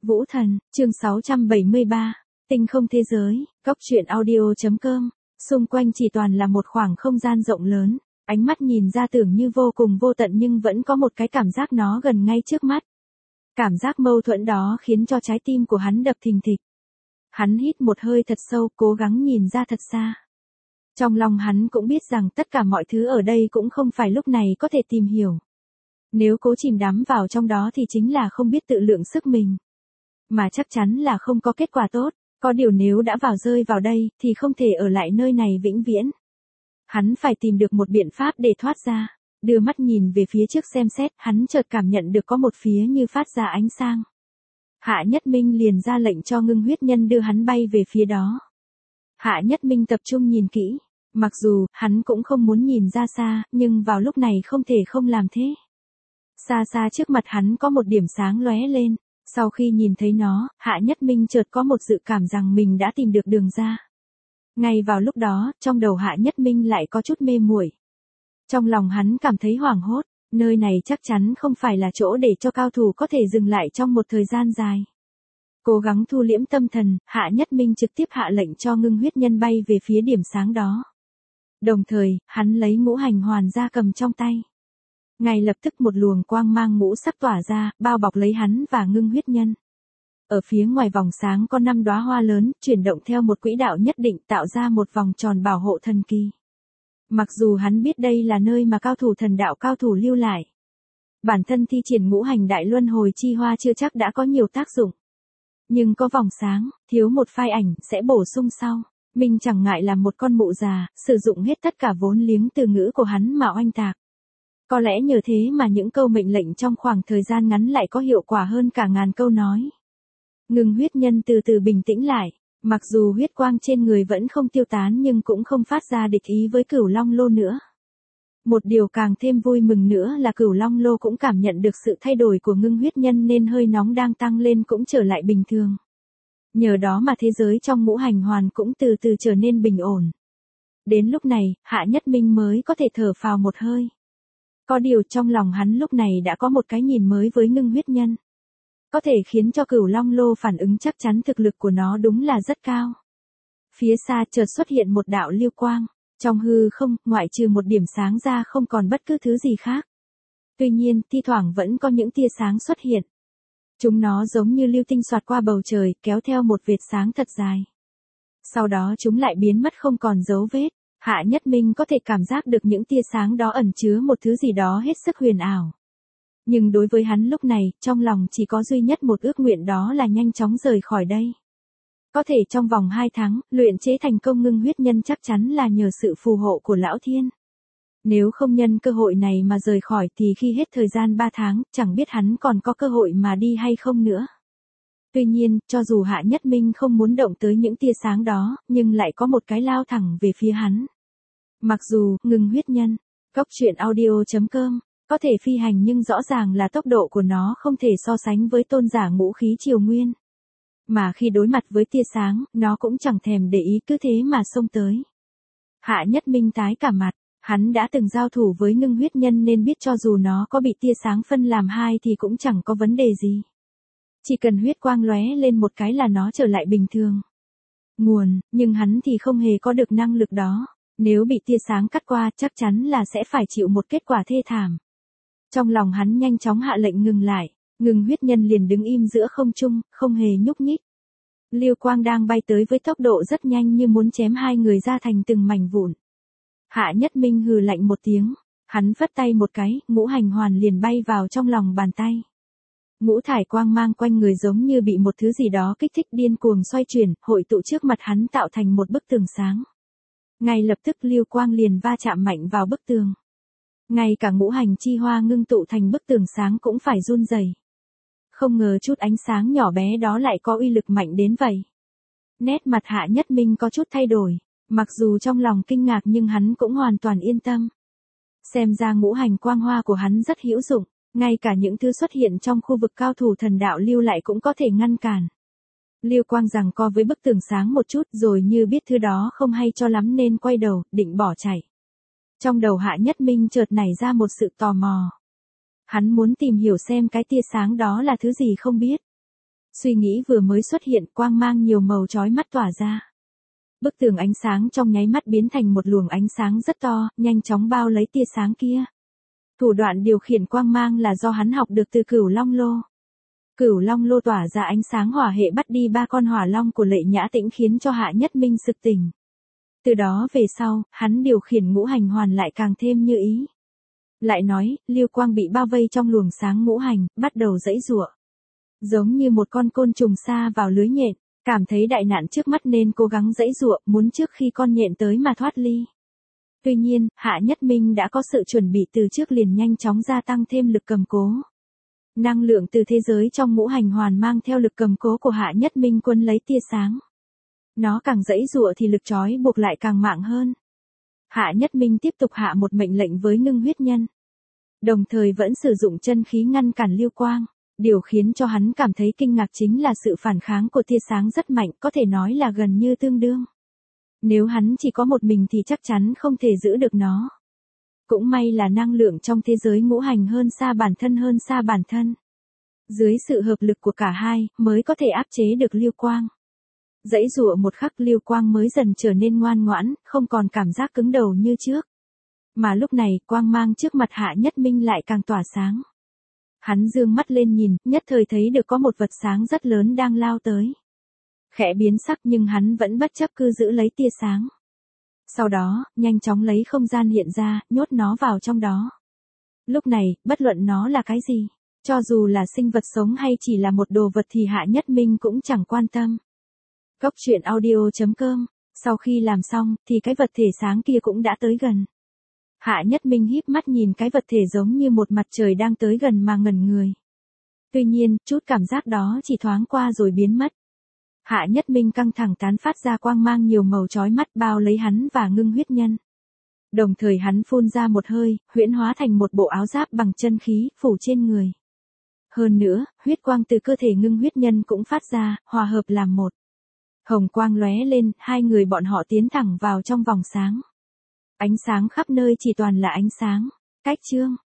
Vũ Thần, chương 673, Tinh không thế giới, Cốc truyện audio.com, xung quanh chỉ toàn là một khoảng không gian rộng lớn, ánh mắt nhìn ra tưởng như vô cùng vô tận nhưng vẫn có một cái cảm giác nó gần ngay trước mắt. Cảm giác mâu thuẫn đó khiến cho trái tim của hắn đập thình thịch. Hắn hít một hơi thật sâu, cố gắng nhìn ra thật xa. Trong lòng hắn cũng biết rằng tất cả mọi thứ ở đây cũng không phải lúc này có thể tìm hiểu. Nếu cố chìm đắm vào trong đó thì chính là không biết tự lượng sức mình. Mà chắc chắn là không có kết quả tốt, có điều nếu đã rơi vào đây thì không thể ở lại nơi này vĩnh viễn. Hắn phải tìm được một biện pháp để thoát ra, đưa mắt nhìn về phía trước xem xét, hắn chợt cảm nhận được có một phía như phát ra ánh sáng. Hạ Nhất Minh liền ra lệnh cho Ngưng Huyết Nhân đưa hắn bay về phía đó. Hạ Nhất Minh tập trung nhìn kỹ, mặc dù hắn cũng không muốn nhìn ra xa, nhưng vào lúc này không thể không làm thế. Xa xa trước mặt hắn có một điểm sáng lóe lên, sau khi nhìn thấy nó, Hạ Nhất Minh chợt có một dự cảm rằng mình đã tìm được đường ra. Ngay vào lúc đó, trong đầu Hạ Nhất Minh lại có chút mê muội. Trong lòng hắn cảm thấy hoảng hốt, nơi này chắc chắn không phải là chỗ để cho cao thủ có thể dừng lại trong một thời gian dài. Cố gắng thu liễm tâm thần, Hạ Nhất Minh trực tiếp hạ lệnh cho Ngưng Huyết Nhân bay về phía điểm sáng đó. Đồng thời, hắn lấy ngũ hành hoàn ra cầm trong tay. Ngay lập tức một luồng quang mang ngũ sắc tỏa ra, bao bọc lấy hắn và Ngưng Huyết Nhân. Ở phía ngoài vòng sáng có 5 đóa hoa lớn, chuyển động theo một quỹ đạo nhất định tạo ra một vòng tròn bảo hộ thần kỳ. Mặc dù hắn biết đây là nơi mà cao thủ thần đạo cao thủ lưu lại. Bản thân thi triển ngũ hành đại luân hồi chi hoa chưa chắc đã có nhiều tác dụng. Nhưng có vòng sáng, thiếu một phai ảnh, sẽ bổ sung sau. Mình chẳng ngại làm một con mụ già, sử dụng hết tất cả vốn liếng từ ngữ của hắn mà oanh tạc. Có lẽ nhờ thế mà những câu mệnh lệnh trong khoảng thời gian ngắn lại có hiệu quả hơn cả ngàn câu nói. Ngưng Huyết Nhân từ từ bình tĩnh lại, mặc dù huyết quang trên người vẫn không tiêu tán nhưng cũng không phát ra địch ý với Cửu Long Lô nữa. Một điều càng thêm vui mừng nữa là Cửu Long Lô cũng cảm nhận được sự thay đổi của Ngưng Huyết Nhân nên hơi nóng đang tăng lên cũng trở lại bình thường. Nhờ đó mà thế giới trong ngũ hành hoàn cũng từ từ trở nên bình ổn. Đến lúc này, Hạ Nhất Minh mới có thể thở phào một hơi. Có điều trong lòng hắn lúc này đã có một cái nhìn mới với Ngưng Huyết Nhân. Có thể khiến cho Cửu Long Lô phản ứng chắc chắn thực lực của nó đúng là rất cao. Phía xa chợt xuất hiện một đạo lưu quang, trong hư không, ngoại trừ một điểm sáng ra không còn bất cứ thứ gì khác. Tuy nhiên, thi thoảng vẫn có những tia sáng xuất hiện. Chúng nó giống như lưu tinh xoạt qua bầu trời, kéo theo một vệt sáng thật dài. Sau đó chúng lại biến mất không còn dấu vết. Hạ Nhất Minh có thể cảm giác được những tia sáng đó ẩn chứa một thứ gì đó hết sức huyền ảo. Nhưng đối với hắn lúc này, trong lòng chỉ có duy nhất một ước nguyện đó là nhanh chóng rời khỏi đây. Có thể trong vòng 2 tháng, luyện chế thành công Ngưng Huyết Nhân chắc chắn là nhờ sự phù hộ của Lão Thiên. Nếu không nhân cơ hội này mà rời khỏi thì khi hết thời gian 3 tháng, chẳng biết hắn còn có cơ hội mà đi hay không nữa. Tuy nhiên, cho dù Hạ Nhất Minh không muốn động tới những tia sáng đó, nhưng lại có một cái lao thẳng về phía hắn. Mặc dù, Ngưng Huyết Nhân, Cốc truyện audio.com, có thể phi hành nhưng rõ ràng là tốc độ của nó không thể so sánh với tôn giả ngũ khí triều nguyên. Mà khi đối mặt với tia sáng, nó cũng chẳng thèm để ý cứ thế mà xông tới. Hạ Nhất Minh tái cả mặt, hắn đã từng giao thủ với Ngưng Huyết Nhân nên biết cho dù nó có bị tia sáng phân làm hai thì cũng chẳng có vấn đề gì. Chỉ cần huyết quang lóe lên một cái là nó trở lại bình thường. Nhưng hắn thì không hề có được năng lực đó. Nếu bị tia sáng cắt qua chắc chắn là sẽ phải chịu một kết quả thê thảm. Trong lòng hắn nhanh chóng hạ lệnh ngừng lại, Ngưng Huyết Nhân liền đứng im giữa không trung, không hề nhúc nhích. Lưu quang đang bay tới với tốc độ rất nhanh như muốn chém hai người ra thành từng mảnh vụn. Hạ Nhất Minh hừ lạnh một tiếng, hắn phất tay một cái, ngũ hành hoàn liền bay vào trong lòng bàn tay. Ngũ thải quang mang quanh người giống như bị một thứ gì đó kích thích điên cuồng xoay chuyển, hội tụ trước mặt hắn tạo thành một bức tường sáng. Ngay lập tức lưu quang liền va chạm mạnh vào bức tường. Ngay cả ngũ hành chi hoa ngưng tụ thành bức tường sáng cũng phải run rẩy. Không ngờ chút ánh sáng nhỏ bé đó lại có uy lực mạnh đến vậy. Nét mặt Hạ Nhất Minh có chút thay đổi, mặc dù trong lòng kinh ngạc nhưng hắn cũng hoàn toàn yên tâm. Xem ra ngũ hành quang hoa của hắn rất hữu dụng, ngay cả những thứ xuất hiện trong khu vực cao thủ thần đạo lưu lại cũng có thể ngăn cản. Lưu quang giằng co với bức tường sáng một chút rồi như biết thứ đó không hay cho lắm nên quay đầu, định bỏ chạy. Trong đầu Hạ Nhất Minh chợt nảy ra một sự tò mò. Hắn muốn tìm hiểu xem cái tia sáng đó là thứ gì không biết. Suy nghĩ vừa mới xuất hiện, quang mang nhiều màu chói mắt tỏa ra. Bức tường ánh sáng trong nháy mắt biến thành một luồng ánh sáng rất to, nhanh chóng bao lấy tia sáng kia. Thủ đoạn điều khiển quang mang là do hắn học được từ Cửu Long Lô. Cửu Long Lô tỏa ra ánh sáng hỏa hệ bắt đi 3 con hỏa long của Lệ Nhã Tĩnh khiến cho Hạ Nhất Minh sực tỉnh. Từ đó về sau, hắn điều khiển ngũ hành hoàn lại càng thêm như ý. Lại nói, Lưu Quang bị bao vây trong luồng sáng ngũ hành, bắt đầu giãy giụa. Giống như một con côn trùng sa vào lưới nhện, cảm thấy đại nạn trước mắt nên cố gắng giãy giụa, muốn trước khi con nhện tới mà thoát ly. Tuy nhiên, Hạ Nhất Minh đã có sự chuẩn bị từ trước liền nhanh chóng gia tăng thêm lực cầm cố. Năng lượng từ thế giới trong ngũ hành hoàn mang theo lực cầm cố của Hạ Nhất Minh quân lấy tia sáng. Nó càng giãy giụa thì lực trói buộc lại càng mạnh hơn. Hạ Nhất Minh tiếp tục hạ một mệnh lệnh với Ngưng Huyết Nhân. Đồng thời vẫn sử dụng chân khí ngăn cản Lưu Quang. Điều khiến cho hắn cảm thấy kinh ngạc chính là sự phản kháng của tia sáng rất mạnh, có thể nói là gần như tương đương. Nếu hắn chỉ có một mình thì chắc chắn không thể giữ được nó. Cũng may là năng lượng trong thế giới ngũ hành hơn xa bản thân. Dưới sự hợp lực của cả hai, mới có thể áp chế được Lưu Quang. Giãy giụa một khắc Lưu Quang mới dần trở nên ngoan ngoãn, không còn cảm giác cứng đầu như trước. Mà lúc này, quang mang trước mặt Hạ Nhất Minh lại càng tỏa sáng. Hắn dương mắt lên nhìn, nhất thời thấy được có một vật sáng rất lớn đang lao tới. Khẽ biến sắc nhưng hắn vẫn bất chấp cứ giữ lấy tia sáng. Sau đó, nhanh chóng lấy không gian hiện ra, nhốt nó vào trong đó. Lúc này, bất luận nó là cái gì, cho dù là sinh vật sống hay chỉ là một đồ vật thì Hạ Nhất Minh cũng chẳng quan tâm. Cốc truyện audio.com. Sau khi làm xong, thì cái vật thể sáng kia cũng đã tới gần. Hạ Nhất Minh híp mắt nhìn cái vật thể giống như một mặt trời đang tới gần mà ngẩn người. Tuy nhiên, chút cảm giác đó chỉ thoáng qua rồi biến mất. Hạ Nhất Minh căng thẳng tán phát ra quang mang nhiều màu chói mắt bao lấy hắn và Ngưng Huyết Nhân. Đồng thời hắn phun ra một hơi, huyễn hóa thành một bộ áo giáp bằng chân khí, phủ trên người. Hơn nữa, huyết quang từ cơ thể Ngưng Huyết Nhân cũng phát ra, hòa hợp làm một. Hồng quang lóe lên, hai người bọn họ tiến thẳng vào trong vòng sáng. Ánh sáng khắp nơi chỉ toàn là ánh sáng. Cách chương